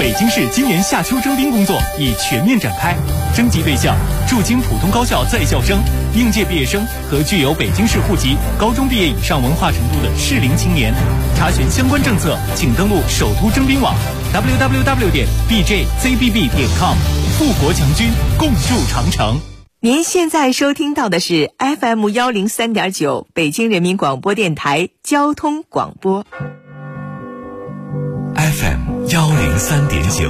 北京市今年夏秋征兵工作已全面展开，征集对象驻京普通高校在校生、应届毕业生和具有北京市户籍、高中毕业以上文化程度的适龄青年。查询相关政策，请登录首都征兵网 www.bjzbb.com。富国强军，共筑长城。 您现在收听到的是 FM 103.9北京人民广播电台交通广播。 FM 103.9，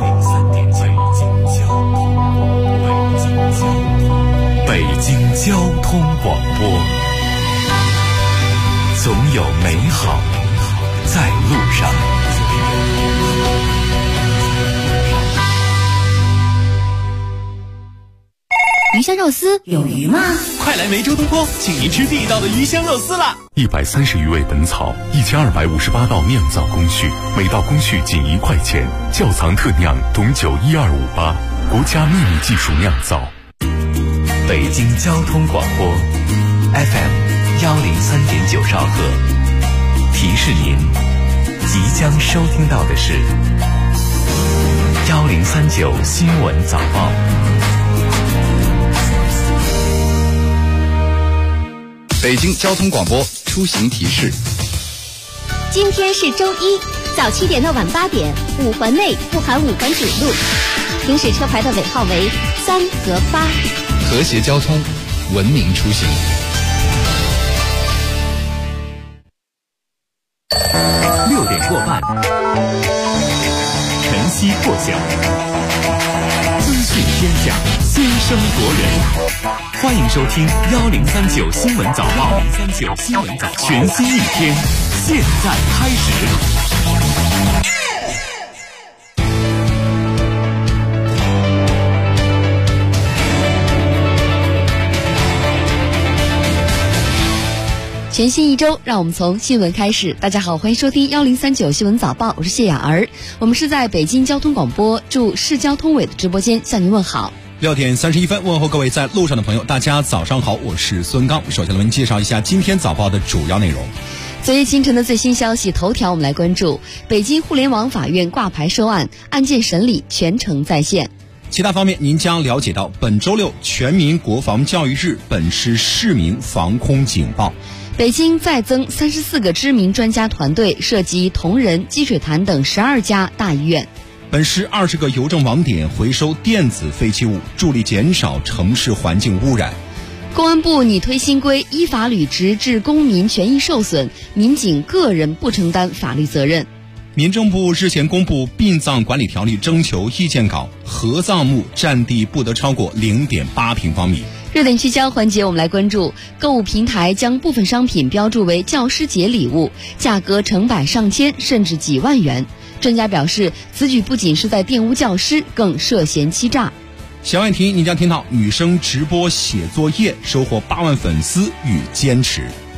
北京交通广播，总有美好在路上。 鱼香肉丝有鱼吗？ 快来梅州东坡，请您吃地道的鱼香肉丝啦 ！130余味本草，1258道酿造工序，每道工序仅1块钱，窖藏特酿董酒12588，国家秘密技术酿造。北京交通广播 FM 103.9兆赫，提示您即将收听到的是1039新闻早报。 北京交通广播出行提示： 今天是周一，早7点到晚8点，5环内不含5环主路，行驶车牌的尾号为3和8。 和谐交通，文明出行。 6点过半，晨曦破晓，资讯天下，先声夺人。欢迎收听1039新闻早报，1039新闻早报，全新一天，现在开始。 全新一周，让我们从新闻开始。大家好，欢迎收听1039新闻早报，我是谢雅儿。我们是在北京交通广播驻市交通委的直播间向您问好。 6点31分，问候各位在路上的朋友，大家早上好，我是孙刚。首先我们介绍一下今天早报的主要内容。 昨夜清晨的最新消息，头条我们来关注北京互联网法院挂牌收案，案件审理全程在线。 其他方面您将了解到，本周6全民国防教育日，本市市民防空警报。 北京再增34个知名专家团队，涉及同仁、积水潭等12家大医院。 本市20个邮政网点回收电子废弃物，助力减少城市环境污染。 公安部拟推新规，依法履职致公民权益受损，民警个人不承担法律责任。 民政部日前公布殡葬管理条例征求意见稿，合葬墓占地不得超过0.8平方米。 热点聚焦环节，我们来关注购物平台将部分商品标注为教师节礼物，价格成百上千甚至几万元。专家表示，此举不仅是在玷污教师，更涉嫌欺诈。 小问题你将听到女生直播写作业收获8万粉丝与坚持。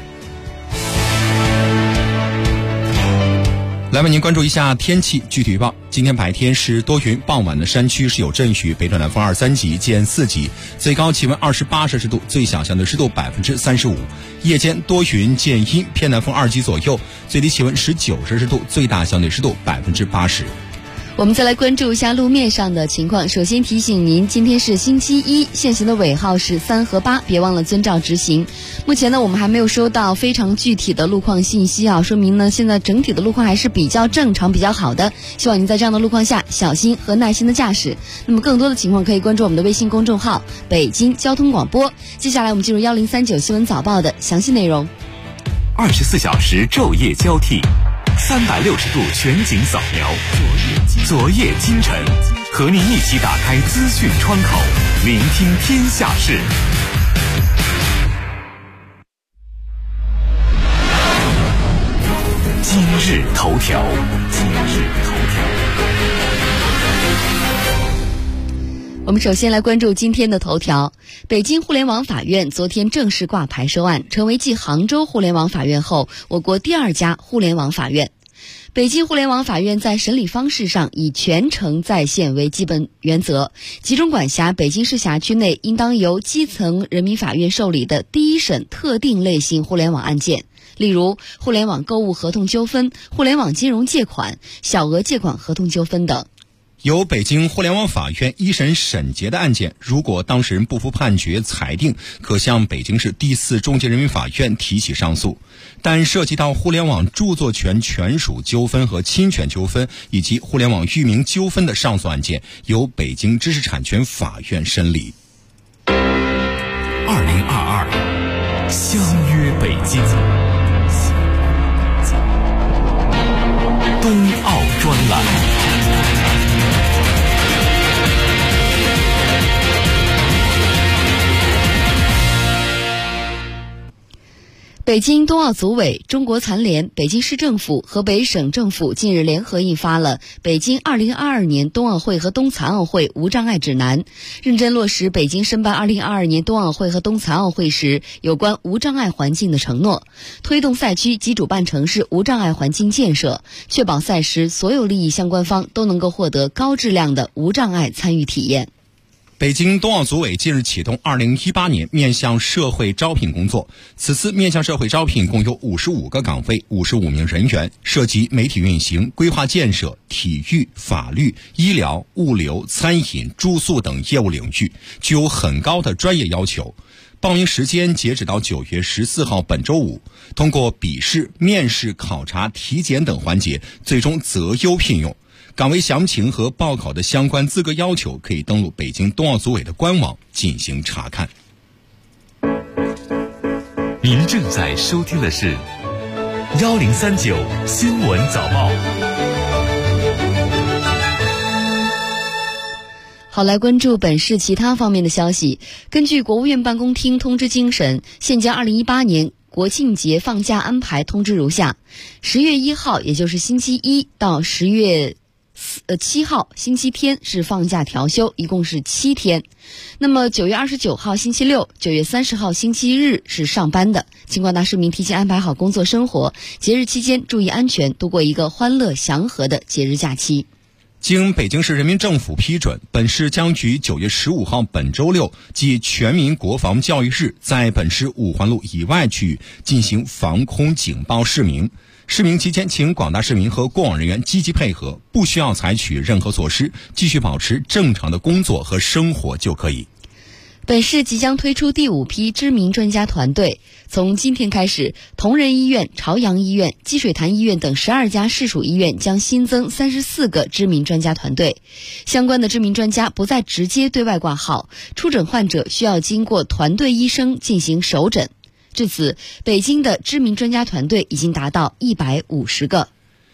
来为您关注一下天气具体预报。今天白天是多云，傍晚的山区是有阵雨，北转南风2、3级见4级，最高气温28摄氏度，最小相对湿度35%。夜间多云见阴，偏南风2级左右，最低气温19摄氏度，最大相对湿度80%。 我们再来关注一下路面上的情况。首先提醒您，今天是星期一，限行的尾号是3和8，别忘了遵照执行。目前呢，我们还没有收到非常具体的路况信息啊，说明呢现在整体的路况还是比较正常、比较好的。希望您在这样的路况下小心和耐心的驾驶。那么更多的情况可以关注我们的微信公众号“北京交通广播”。接下来我们进入1039新闻早报的详细内容。 24小时昼夜交替，360度全景扫描，昨夜今晨，和您一起打开资讯窗口，聆听天下事。今日头条。 我们首先来关注今天的头条。北京互联网法院昨天正式挂牌收案，成为继杭州互联网法院后我国第2家互联网法院。北京互联网法院在审理方式上以全程在线为基本原则，集中管辖北京市辖区内应当由基层人民法院受理的第一审特定类型互联网案件，例如互联网购物合同纠纷、互联网金融借款、小额借款合同纠纷等。 由北京互联网法院一审审结的案件，如果当事人不服判决裁定，可向北京市第4中级人民法院提起上诉。但涉及到互联网著作权权属纠纷和侵权纠纷以及互联网域名纠纷的上诉案件，由北京知识产权法院审理。 2022相约北京，冬奥专栏。 北京冬奥组委、中国残联、北京市政府、河北省政府近日联合印发了《北京2022年冬奥会和冬残奥会无障碍指南》，认真落实北京申办2022年冬奥会和冬残奥会时有关无障碍环境的承诺，推动赛区及主办城市无障碍环境建设，确保赛时所有利益相关方都能够获得高质量的无障碍参与体验。 北京冬奥组委近日启动2018年面向社会招聘工作，此次面向社会招聘共有55个岗位，55名人员，涉及媒体运行、规划建设、体育、法律、医疗、物流、餐饮、住宿等业务领域，具有很高的专业要求。报名时间截止到9月14号本周五，通过笔试、面试、考察、体检等环节，最终择优聘用。岗位详情和报考的相关资格要求，可以登录北京冬奥组委的官网进行查看。 您正在收听的是1039新闻早报。 好，来关注本市其他方面的消息。根据国务院办公厅通知精神，现将2018年国庆节放假安排通知如下：10月1号，也就是星期一到10月7号星期天是放假调休，一共是7天。那么9月29号星期六、9月30号星期日是上班的，请广大市民提前安排好工作生活，节日期间注意安全，度过一个欢乐祥和的节日假期。 经北京市人民政府批准，本市将于9月15号本周六，即全民国防教育日，在本市五环路以外区域进行防空警报示鸣。示鸣期间，请广大市民和过往人员积极配合，不需要采取任何措施，继续保持正常的工作和生活就可以。 本市即将推出第5批知名专家团队，从今天开始，同仁医院、朝阳医院、积水潭医院等12家市属医院将新增34个知名专家团队。相关的知名专家不再直接对外挂号，出诊患者需要经过团队医生进行首诊。至此，北京的知名专家团队已经达到150个。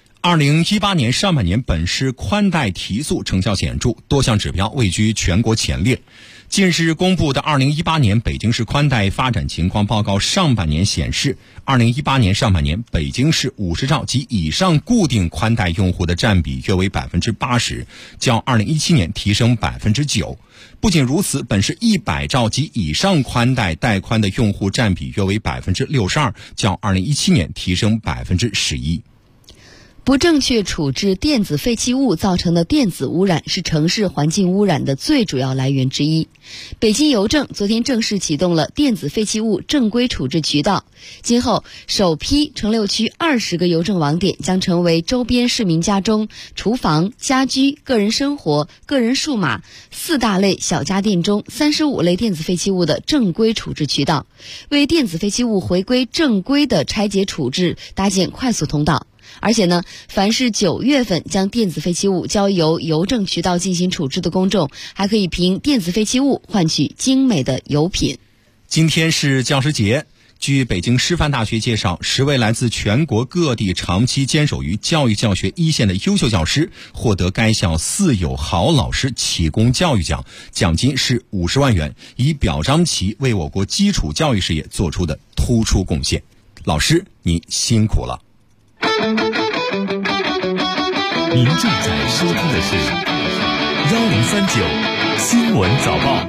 2018年上半年，本市宽带提速成效显著，多项指标位居全国前列。近日公布的2018年北京市宽带发展情况报告上半年显示，2018年上半年北京市50兆及以上固定宽带用户的占比约为80%，较2017年提升9%。不仅如此，本市100兆及以上宽带带宽的用户占比约为62%，较2017年提升11%。 不正确处置电子废弃物造成的电子污染是城市环境污染的最主要来源之一。北京邮政昨天正式启动了电子废弃物正规处置渠道，今后首批城6区20个邮政网点将成为周边市民家中、厨房、家居、个人生活、个人数码4大类小家电中35类电子废弃物的正规处置渠道，为电子废弃物回归正规的拆解处置搭建快速通道。而且呢，凡是9月份将电子废弃物交由邮政渠道进行处置的公众，还可以凭电子废弃物换取精美的邮品。 今天是教师节，据北京师范大学介绍，10位来自全国各地长期坚守于教育教学一线的优秀教师获得该校4有好老师启功教育奖，奖金是50万元，以表彰其为我国基础教育事业做出的突出贡献。老师，你辛苦了。 您正在收听的是1039新闻早报。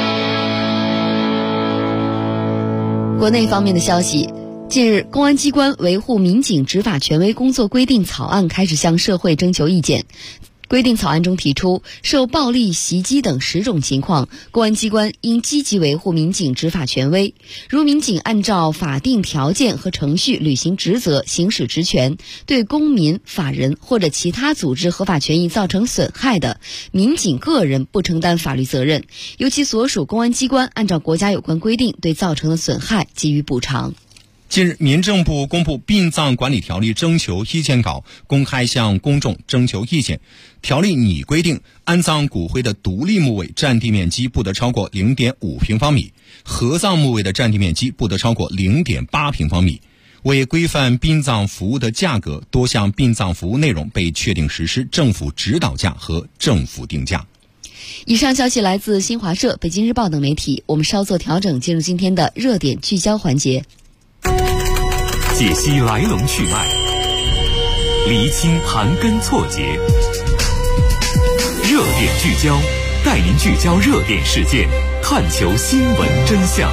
国内方面的消息，近日，公安机关维护民警执法权威工作规定草案开始向社会征求意见。 规定草案中提出，受暴力、袭击等10种情况，公安机关应积极维护民警执法权威。如民警按照法定条件和程序履行职责、行使职权，对公民、法人或者其他组织合法权益造成损害的，民警个人不承担法律责任，由其所属公安机关按照国家有关规定对造成的损害给予补偿。 近日，民政部公布《殡葬管理条例》征求意见稿，公开向公众征求意见。条例拟规定，安葬骨灰的独立墓位占地面积不得超过 0.5 平方米，合葬墓位的占地面积不得超过 0.8 平方米。为规范殡葬服务的价格，多项殡葬服务内容被确定实施政府指导价和政府定价。 以上消息来自新华社、北京日报等媒体。我们稍作调整，进入今天的热点聚焦环节。 解析来龙去脉，厘清盘根错节，热点聚焦，带您聚焦热点事件，探求新闻真相。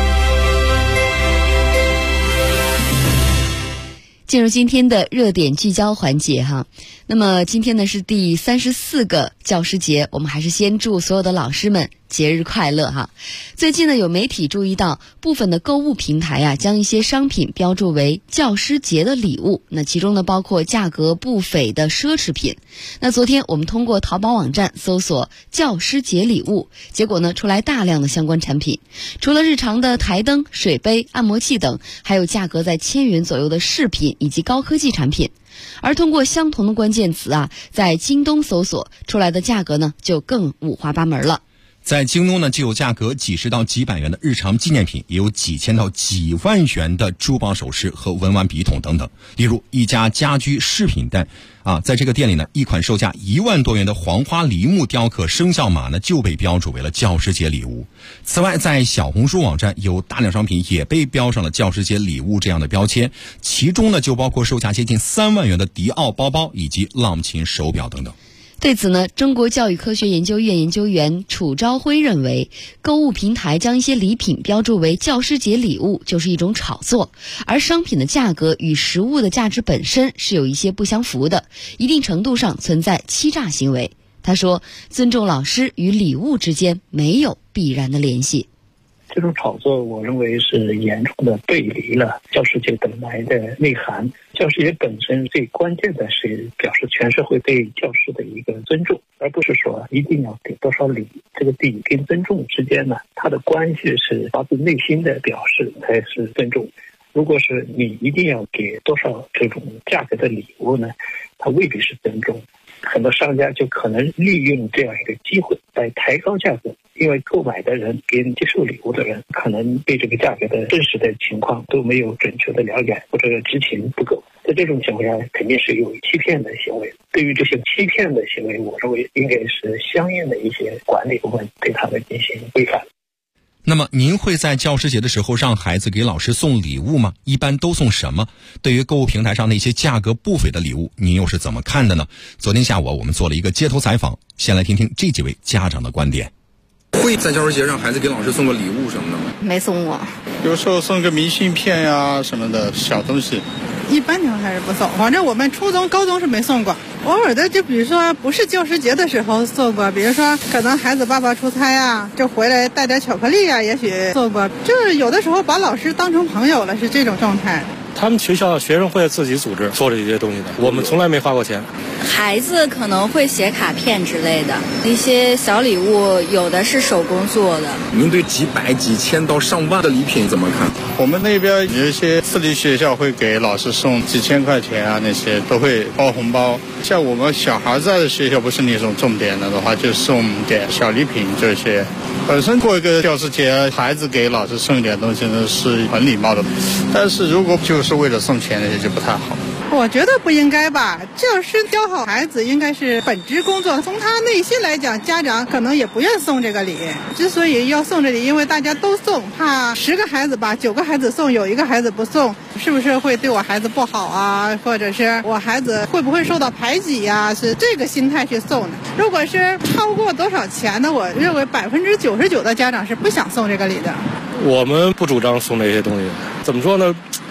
进入今天的热点聚焦环节哈，那么今天呢是第34个教师节，我们还是先祝所有的老师们节日快乐哈。最近呢，有媒体注意到部分的购物平台将一些商品标注为教师节的礼物，那其中呢包括价格不菲的奢侈品。那昨天我们通过淘宝网站搜索教师节礼物，结果呢出来大量的相关产品，除了日常的台灯、水杯、按摩器等，还有价格在1000元左右的饰品以及高科技产品。而通过相同的关键词在京东搜索出来的价格呢就更五花八门了。 在京东呢，就有价格几十到几百元的日常纪念品，也有几千到几万元的珠宝首饰和文玩笔筒等等。例如一家家居饰品店在这个店里呢，一款售价1万多元的黄花梨木雕刻生肖马呢，就被标注为了教师节礼物。此外，在小红书网站有大量商品也被标上了教师节礼物这样的标签，其中呢就包括售价接近3万元的迪奥包包以及浪琴手表等等。 对此呢，中国教育科学研究院研究员楚朝晖认为，购物平台将一些礼品标注为教师节礼物就是一种炒作，而商品的价格与实物的价值本身是有一些不相符的，一定程度上存在欺诈行为。他说，尊重老师与礼物之间没有必然的联系。 这种炒作我认为是严重的背离了教师节本来的内涵。教师节本身最关键的是表示全社会对教师的一个尊重，而不是说一定要给多少礼。这个礼跟尊重之间呢，它的关系是发自内心的表示才是尊重。如果是你一定要给多少这种价格的礼物呢，它未必是尊重。很多商家就可能利用这样一个机会来抬高价格，因为购买的人跟接受礼物的人可能对这个价格的真实的情况都没有准确的了解，或者知情不够。在这种情况下，肯定是有欺骗的行为。对于这些欺骗的行为，我认为应该是相应的一些管理部门对他们进行规范。 那么您会在教师节的时候让孩子给老师送礼物吗？一般都送什么？对于购物平台上那些价格不菲的礼物，您又是怎么看的呢？昨天下午我们做了一个街头采访，先来听听这几位家长的观点。 会在教师节让孩子给老师送个礼物什么的吗？ 没送过， 有时候送个明信片呀什么的小东西。 一般情况还是不送，反正我们初中、高中是没送过。偶尔的，就比如说不是教师节的时候送过，比如说可能孩子爸爸出差啊，就回来带点巧克力啊，也许送过。就是有的时候把老师当成朋友了，是这种状态。 他们学校学生会自己组织做这些东西的，我们从来没花过钱。 孩子可能会写卡片之类的，一些小礼物，有的是手工做的。 您对几百、几千到上万的礼品怎么看？ 我们那边有一些私立学校会给老师送几千块钱啊，那些都会包红包。像我们小孩在的学校不是那种重点的话，就送点小礼品这些。本身过一个教师节，孩子给老师送一点东西呢是很礼貌的，但是如果就是为了送钱，那些就不太好。 我觉得不应该吧，教师教好孩子应该是本职工作。从他内心来讲，家长可能也不愿送这个礼。之所以要送这礼，因为大家都送，怕10个孩子吧，9个孩子送，有1个孩子不送，是不是会对我孩子不好啊？或者是我孩子会不会受到排挤呀？是这个心态去送的。如果是超过多少钱呢？我认为99%的家长是不想送这个礼的。 我们不主张送这些东西，怎么说呢？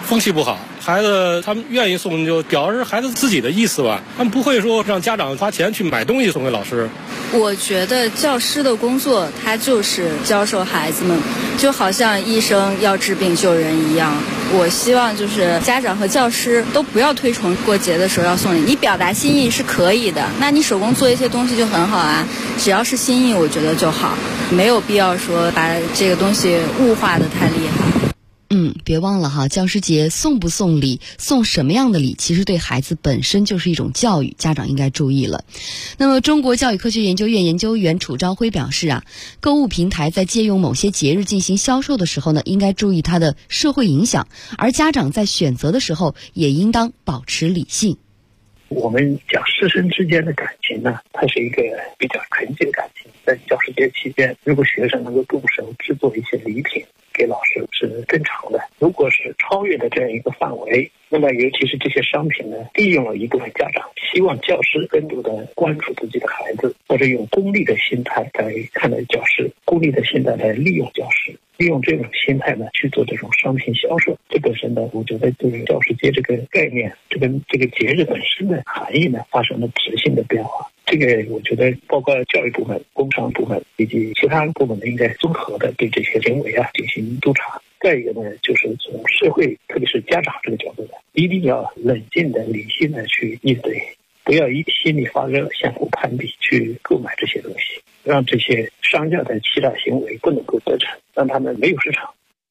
风气不好。孩子他们愿意送，就表示孩子自己的意思吧，他们不会说让家长花钱去买东西送给老师。 我觉得教师的工作，他就是教授孩子们，就好像医生要治病救人一样。我希望就是家长和教师都不要推崇过节的时候要送礼，你表达心意是可以的，那你手工做一些东西就很好啊，只要是心意，我觉得就好，没有必要说把这个东西物化的太厉害。 别忘了哈，教师节送不送礼，送什么样的礼，其实对孩子本身就是一种教育，家长应该注意了。那么中国教育科学研究院研究员楚朝晖表示啊，购物平台在借用某些节日进行销售的时候呢，应该注意它的社会影响，而家长在选择的时候也应当保持理性。 我们讲师生之间的感情呢，它是一个比较纯净的感情。在教师节期间，如果学生能够动手制作一些礼品给老师是正常的。如果是超越的这样一个范围，那么尤其是这些商品呢，利用了一部分家长希望教师更多的关注自己的孩子，或者用功利的心态来看待教师，功利的心态来利用教师，利用这种心态呢去做这种商品销售。这本身呢，我觉得就是教师节这个概念，这个节日本身的含义呢发生了质性的变化。这个我觉得包括教育部门、工商部门以及其他部门呢，应该综合的对这些行为进行督查。再一个呢，就是从社会，特别是家长这个角度呢，一定要冷静的、理性的去应对，不要一心里发热、相互攀比去购买这些东西，让这些商家的欺诈行为不能够得逞，让他们没有市场。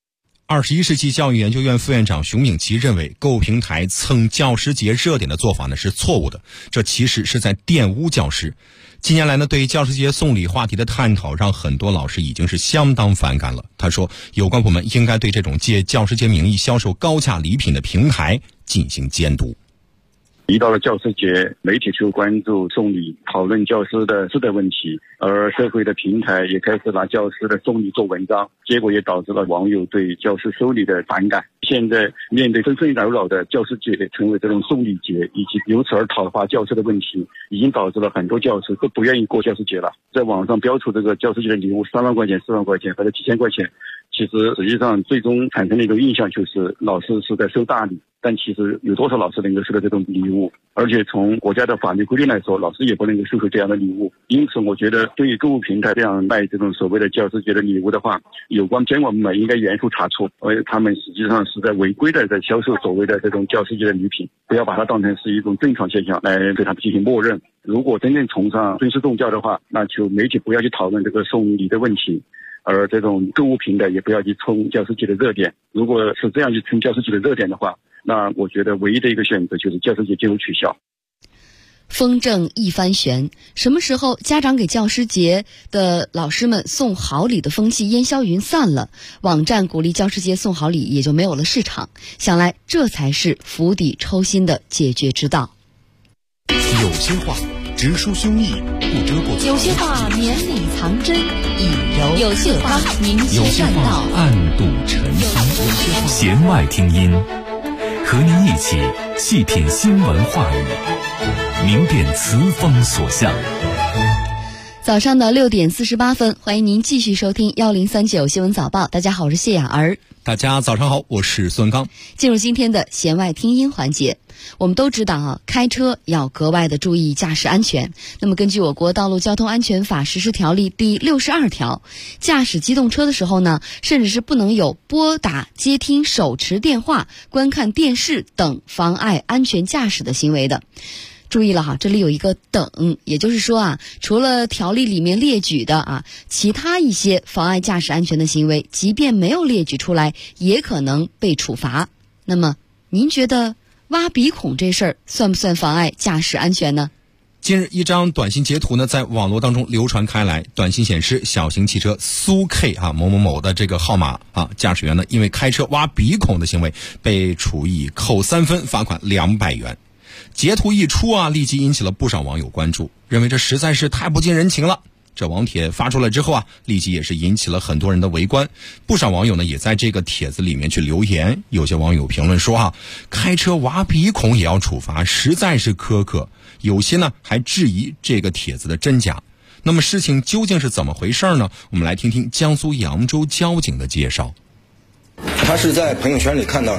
21世纪教育研究院副院长熊秉奇认为，购物平台蹭教师节热点的做法呢是错误的，这其实是在玷污教师。近年来呢，对于教师节送礼话题的探讨，让很多老师已经是相当反感了。他说，有关部门应该对这种借教师节名义销售高价礼品的平台进行监督。 一到了教师节，媒体就关注送礼，讨论教师的师德问题，而社会的平台也开始拿教师的送礼做文章，结果也导致了网友对教师收礼的反感。现在面对纷纷扰扰的教师节成为这种送礼节，以及由此而讨伐教师的问题，已经导致了很多教师都不愿意过教师节了。在网上标出这个教师节的礼物3万块钱、4万块钱或者几千块钱，其实实际上最终产生的一个印象就是老师是在收大礼，但其实有多少老师能够收到这种礼物？而且从国家的法律规定来说，老师也不能够收受这样的礼物。因此我觉得对于购物平台这样卖这种所谓的教师节的礼物的话，有关监管部门应该严肃查处，而他们实际上是在违规的在销售所谓的这种教师节的礼品，不要把它当成是一种正常现象来对他们进行默认。如果真正崇尚尊师重教的话，那就媒体不要去讨论这个送礼的问题，而这种购物平台也不要去冲教师节的热点。如果是这样去冲教师节的热点的话，那我觉得唯一的一个选择就是教师节进入取消。 风正一帆悬，什么时候家长给教师节的老师们送好礼的风气烟消云散了，网站鼓励教师节送好礼也就没有了市场，想来这才是釜底抽薪的解决之道。 有些话直抒胸臆，不遮过； 有些话绵里藏针，以柔有些话明确善道，暗度陈仓。弦外听音，和您一起细品新闻话语，明辨词风所向。 早上的6点48分，欢迎您继续收听1039新闻早报。大家好，我是谢雅儿。 大家早上好，我是孙刚。 进入今天的弦外听音环节。我们都知道啊，开车要格外的注意驾驶安全。那么根据我国道路交通安全法实施条例第62条，驾驶机动车的时候呢，甚至是不能有拨打、接听、手持电话、观看电视等妨碍安全驾驶的行为的。注意了哈，这里有一个等，也就是说啊，除了条例里面列举的其他一些妨碍驾驶安全的行为，即便没有列举出来，也可能被处罚。那么您觉得挖鼻孔这事儿算不算妨碍驾驶安全呢？ 近日，一张短信截图呢在网络当中流传开来，短信显示小型汽车苏 K 某某某的这个号码驾驶员呢因为开车挖鼻孔的行为被处以扣3分，罚款200元。截图一出立即引起了不少网友关注，认为这实在是太不近人情了。这网帖发出来之后立即也是引起了很多人的围观。不少网友呢也在这个帖子里面去留言，有些网友评论说开车挖鼻孔也要处罚，实在是苛刻。有些呢还质疑这个帖子的真假。那么事情究竟是怎么回事呢？我们来听听江苏扬州交警的介绍。 他是在朋友圈里看到的，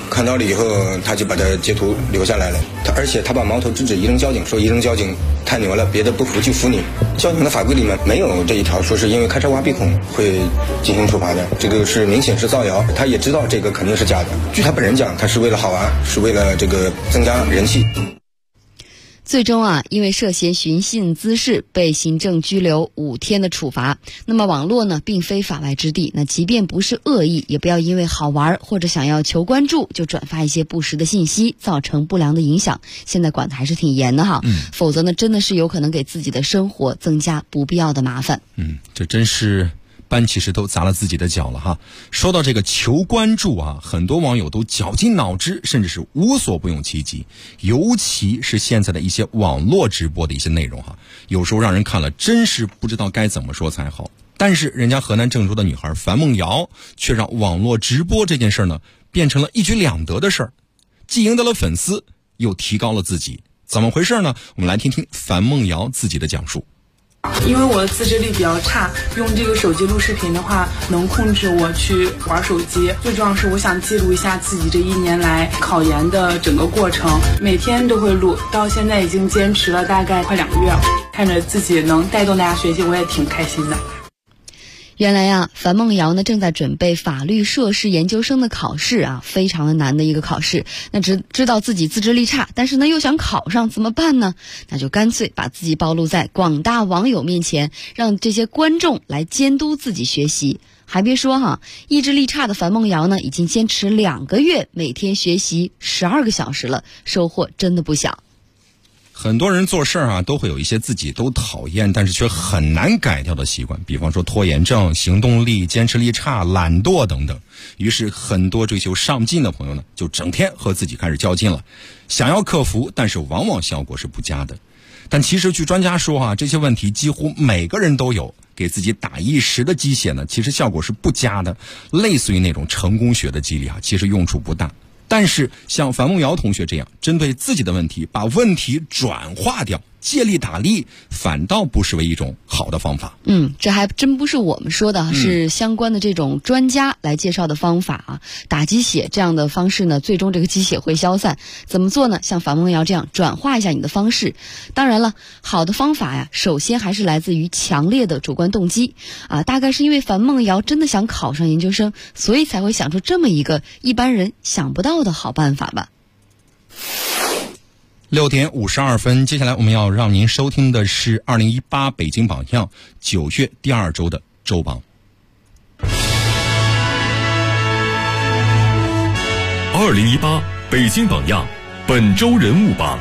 看到了以后，他就把他截图留下来了。而且他把矛头直指宜城交警，说宜城交警太牛了，别的不服就服你。交警的法规里面没有这一条，说是因为开车挖鼻孔会进行处罚的，这个是明显是造谣。他也知道这个肯定是假的。据他本人讲，他是为了好玩，是为了这个增加人气。 最终因为涉嫌寻衅滋事被行政拘留5天的处罚。那么网络呢并非法外之地，那即便不是恶意，也不要因为好玩或者想要求关注就转发一些不实的信息，造成不良的影响。现在管得还是挺严的哈，否则呢真的是有可能给自己的生活增加不必要的麻烦。 这真是搬起石头砸了自己的脚了哈。说到这个求关注很多网友都绞尽脑汁，甚至是无所不用其极，尤其是现在的一些网络直播的一些内容有时候让人看了真是不知道该怎么说才好。但是人家河南郑州的女孩樊梦瑶却让网络直播这件事呢变成了一举两得的事儿，既赢得了粉丝，又提高了自己。怎么回事呢？我们来听听樊梦瑶自己的讲述。 因为我的自制力比较差，用这个手机录视频的话能控制我去玩手机。最重要是我想记录一下自己这1年来考研的整个过程，每天都会录，到现在已经坚持了大概快2个月了。看着自己能带动大家学习，我也挺开心的。 原来樊梦瑶呢正在准备法律硕士研究生的考试非常的难的一个考试。那知道自己自制力差，但是呢又想考上，怎么办呢？那就干脆把自己暴露在广大网友面前，让这些观众来监督自己学习。还别说意志力差的樊梦瑶呢已经坚持2个月，每天学习12个小时了，收获真的不小。 很多人做事都会有一些自己都讨厌但是却很难改掉的习惯，比方说拖延症、行动力、坚持力差、懒惰等等。于是很多追求上进的朋友呢就整天和自己开始较劲了，想要克服，但是往往效果是不佳的。但其实据专家说这些问题几乎每个人都有，给自己打一时的鸡血呢其实效果是不佳的，类似于那种成功学的激励其实用处不大。但是像樊梦瑶同学这样针对自己的问题把问题转化掉，借力打力，反倒不失为一种好的方法。 这还真不是我们说的，是相关的这种专家来介绍的方法打鸡血这样的方式呢，最终这个鸡血会消散。怎么做呢？像樊梦瑶这样转化一下你的方式。当然了，好的方法首先还是来自于强烈的主观动机大概是因为樊梦瑶真的想考上研究生，所以才会想出这么一个一般人想不到的好办法吧。 6点52分，接下来我们要让您收听的是2018北京榜样9月第2周的周榜。 2018北京榜样本周人物榜。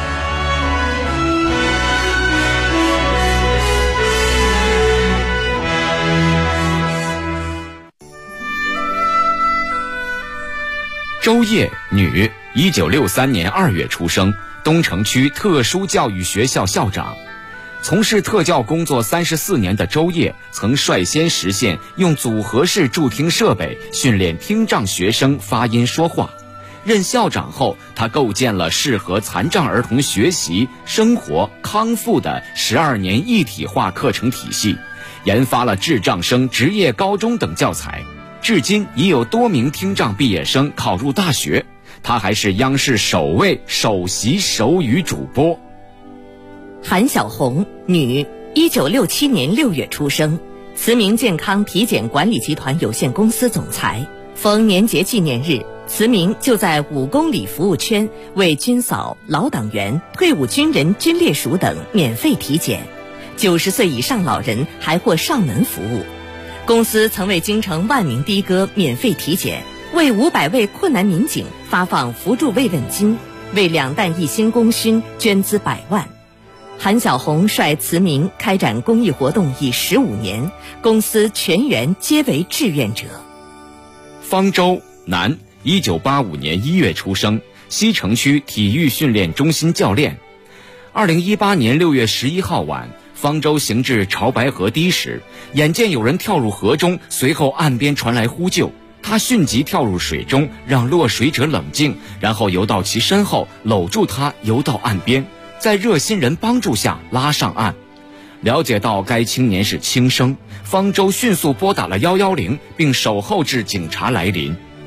周烨，女，1963年2月出生，东城区特殊教育学校校长。从事特教工作34年的周烨，曾率先实现用组合式助听设备训练听障学生发音说话。任校长后，他构建了适合残障儿童学习、生活、康复的12年一体化课程体系，研发了智障生职业高中等教材。至今已有多名听障毕业生考入大学。他还是央视首位首席手语主播。 韩小红，女，1967年6月出生，慈铭健康体检管理集团有限公司总裁。逢年节纪念日，慈铭就在5公里服务圈为军嫂、老党员、退伍军人军烈属等免费体检，90岁以上老人还获上门服务。公司曾为京城万名的哥免费体检，为500位困难民警发放扶助慰问金，为2弹1星功勋捐资100万。韩小红率慈铭开展公益活动已15年，公司全员皆为志愿者。 方舟，男，1985年1月出生，西城区体育训练中心教练。2018年6月11号晚，方舟行至潮白河堤时，眼见有人跳入河中，随后岸边传来呼救，他迅即跳入水中，让落水者冷静，然后游到其身后，搂住他游到岸边，在热心人帮助下拉上岸。了解到该青年是轻生，方舟迅速拨打了110，并守候至警察来临。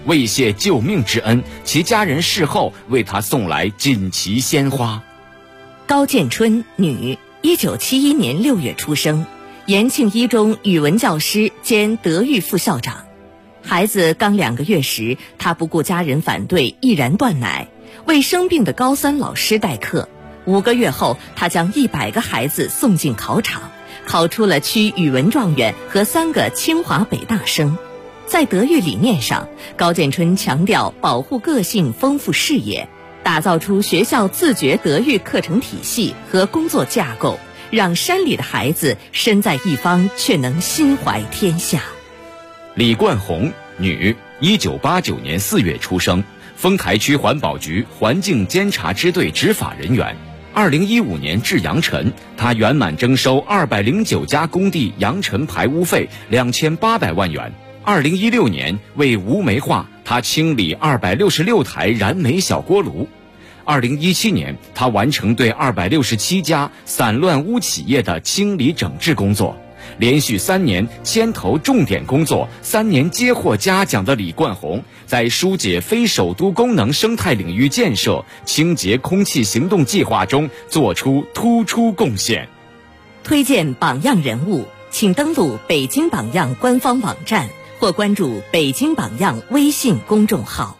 为谢救命之恩，其家人事后为他送来锦旗鲜花。 高建春，女，1971年6月出生，延庆一中语文教师兼德育副校长。孩子刚2个月时，他不顾家人反对，毅然断奶，为生病的高3老师代课。5个月后，他将100个孩子送进考场，考出了区语文状元和3个清华北大生。在德育理念上，高建春强调保护个性、丰富视野，打造出学校自觉德育课程体系和工作架构，让山里的孩子身在一方却能心怀天下。 李冠红，女，1989年4月出生，丰台区环保局环境监察支队执法人员。2015年至扬尘，他圆满征收209家工地扬尘排污费2800万元。2016年为无煤化，他清理266台燃煤小锅炉。2017年，他完成对267家散乱污企业的清理整治工作。连续3年牵头重点工作，3年接获嘉奖的李冠红，在疏解非首都功能生态领域建设、清洁空气行动计划中做出突出贡献。 推荐榜样人物，请登录北京榜样官方网站或关注北京榜样微信公众号。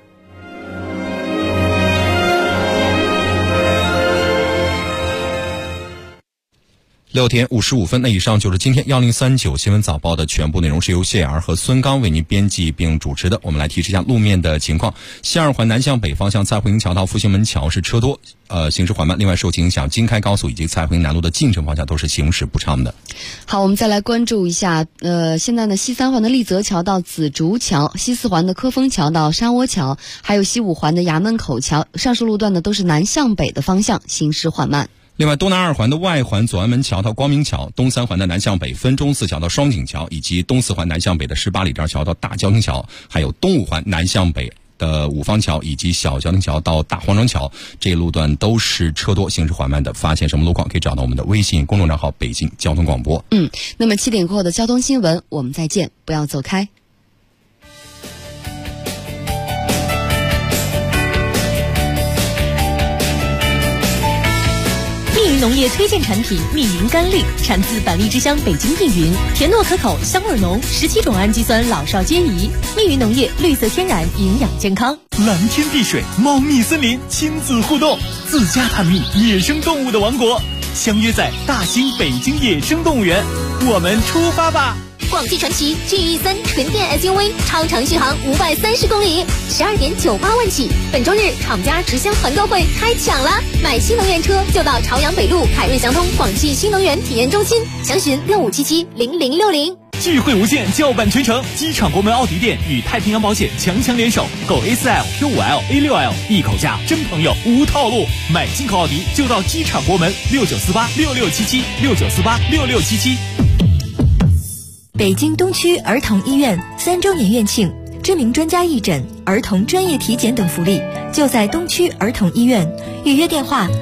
6点55分，那以上就是今天1039新闻早报的全部内容，是由谢雅儿和孙刚为您编辑并主持的。我们来提示一下路面的情况：西二环南向北方向蔡胡营桥到复兴门桥是车多，行驶缓慢。另外，受其影响，京开高速以及蔡胡营南路的进城方向都是行驶不畅的。 好，我们再来关注一下，现在呢，西3环的立泽桥到紫竹桥，西4环的科丰桥到沙窝桥，还有西5环的衙门口桥，上述路段呢都是南向北的方向，行驶缓慢。 另外，东南2环的外环左安门桥到光明桥，东3环的南向北分钟寺桥到双井桥，以及东4环南向北的18里店桥到大交亭桥，还有东5环南向北的五方桥以及小交亭桥到大黄庄桥，这一路段都是车多，行驶缓慢的。发现什么路况，可以找到我们的微信公众账号北京交通广播。 那么7点过后的交通新闻，我们再见，不要走开。 密云农业推荐产品密云甘绿，产自板栗之乡北京密云，甜糯可口，香味浓，17种氨基酸老少皆宜。密云农业绿色天然，营养健康。 蓝天碧水，猫蜜森林，亲子互动，自家探秘野生动物的王国，相约在大兴北京野生动物园，我们出发吧！ 广汽传祺 GE3 纯电 SUV 超长续航530公里，12.98万起。本周日厂家直销团购会开抢了，买新能源车就到朝阳北路凯瑞祥通广汽新能源体验中心，详询65770060。 聚会无限，叫板全城。机场国门奥迪店与太平洋保险强联手，购 A4L、Q5L、A6L 一口价，真朋友无套路。买进口奥迪就到机场国门69486677，69486677。 北京东区儿童医院3周年院庆，知名专家义诊、儿童专业体检等福利，就在东区儿童医院。预约电话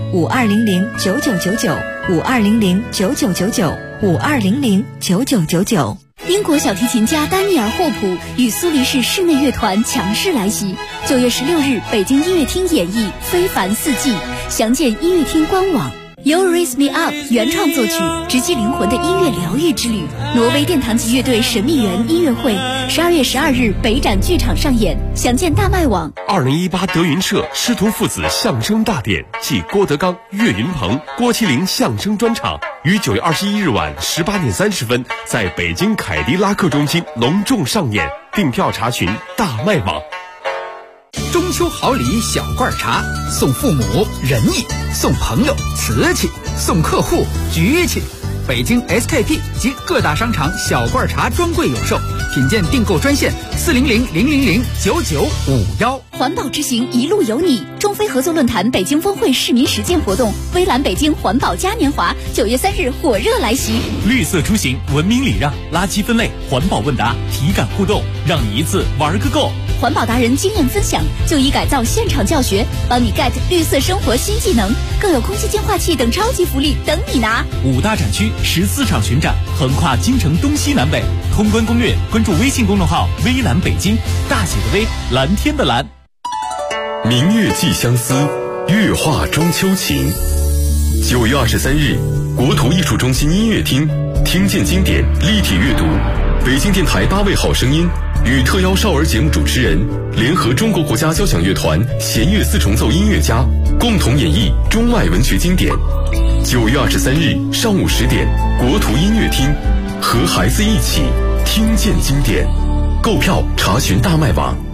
52009999，52009999，52009999。英国小提琴家丹尼尔·霍普与苏黎世室内乐团强势来袭，9月16日北京音乐厅演绎《非凡四季》，详见音乐厅官网。由 Raise Me Up 原创作曲，直击灵魂的音乐疗愈之旅。挪威殿堂级乐队神秘人音乐会，12月12日北展剧场上演，详见大麦网。 2018德云社师徒父子相声大典暨郭德纲、岳云鹏、郭麒麟相声专场于9月21日晚18点30分在北京凯迪拉克中心隆重上演，订票查询大麦网。 中秋好礼小罐茶，送父母仁义，送朋友瓷器，送客户局气。北京 SKP 及各大商场小罐茶专柜有售，品鉴订购专线40000009951。 环保之行一路有你，中非合作论坛北京峰会市民实践活动，微蓝北京环保嘉年华9月3日火热来袭。 绿色出行，文明礼让，垃圾分类，环保问答，体感互动，让你一次玩个够。 环保达人经验分享，就医改造现场教学，帮你 get 绿色生活新技能，更有空气净化器等超级福利等你拿。 5大展区14场巡展，横跨京城东西南北。通关攻略，关注微信公众号“微蓝北京”，大写的微，蓝天的蓝。 明月寄相思，月画中秋情。9月23日，国图艺术中心音乐厅，听见经典立体阅读。北京电台8位好声音与特邀少儿节目主持人联合中国国家交响乐团弦乐4重奏音乐家，共同演绎中外文学经典。9月23日上午10点，国图音乐厅，和孩子一起听见经典。购票查询大麦网。